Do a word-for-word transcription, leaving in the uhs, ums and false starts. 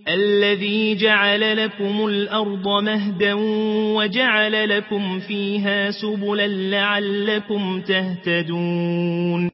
الذي جعل لكم الأرض مهدا وجعل لكم فيها سبلا لعلكم تهتدون